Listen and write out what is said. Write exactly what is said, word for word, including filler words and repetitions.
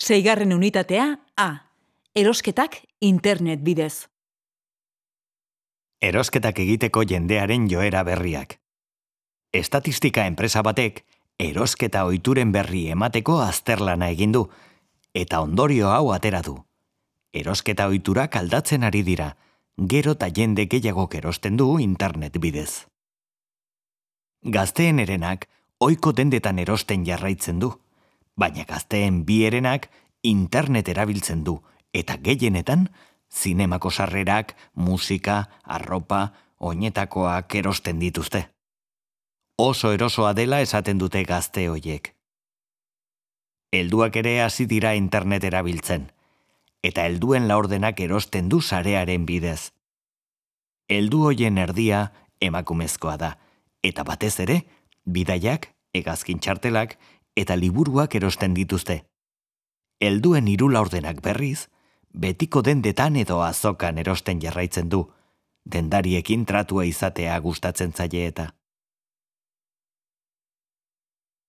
Seigarren unitatea A. Erosketak internet bidez. Erosketak egiteko jendearen joera berriak. Estatistika enpresa batek erosketa ohituren berri emateko azterlana egin du, eta ondorio hau atera du. Erosketa ohiturak aldatzen ari dira, gero eta jende gehiagok erosten du internet bidez. Gazteen herenak ohiko dendetan erosten jarraitzen du, baina gazteen bi herenak internet erabiltzen du, eta gehienetan zinemako sarrerak, musika, arropa, oinetakoak erosten dituzte. Oso erosoa dela esaten dute gazte hoiek. Helduak ere hasi dira internet erabiltzen, eta helduen laurdenak erosten du sarearen bidez. Heldu hoien erdia emakumezkoa da, eta batez ere, bidaiak, hegazkin txartelak eta liburuak erosten dituzte. Helduen hiru laurdenak berriz, betiko dendetan edo azokan erosten jarraitzen du, dendariekin tratua izatea gustatzen zaie eta.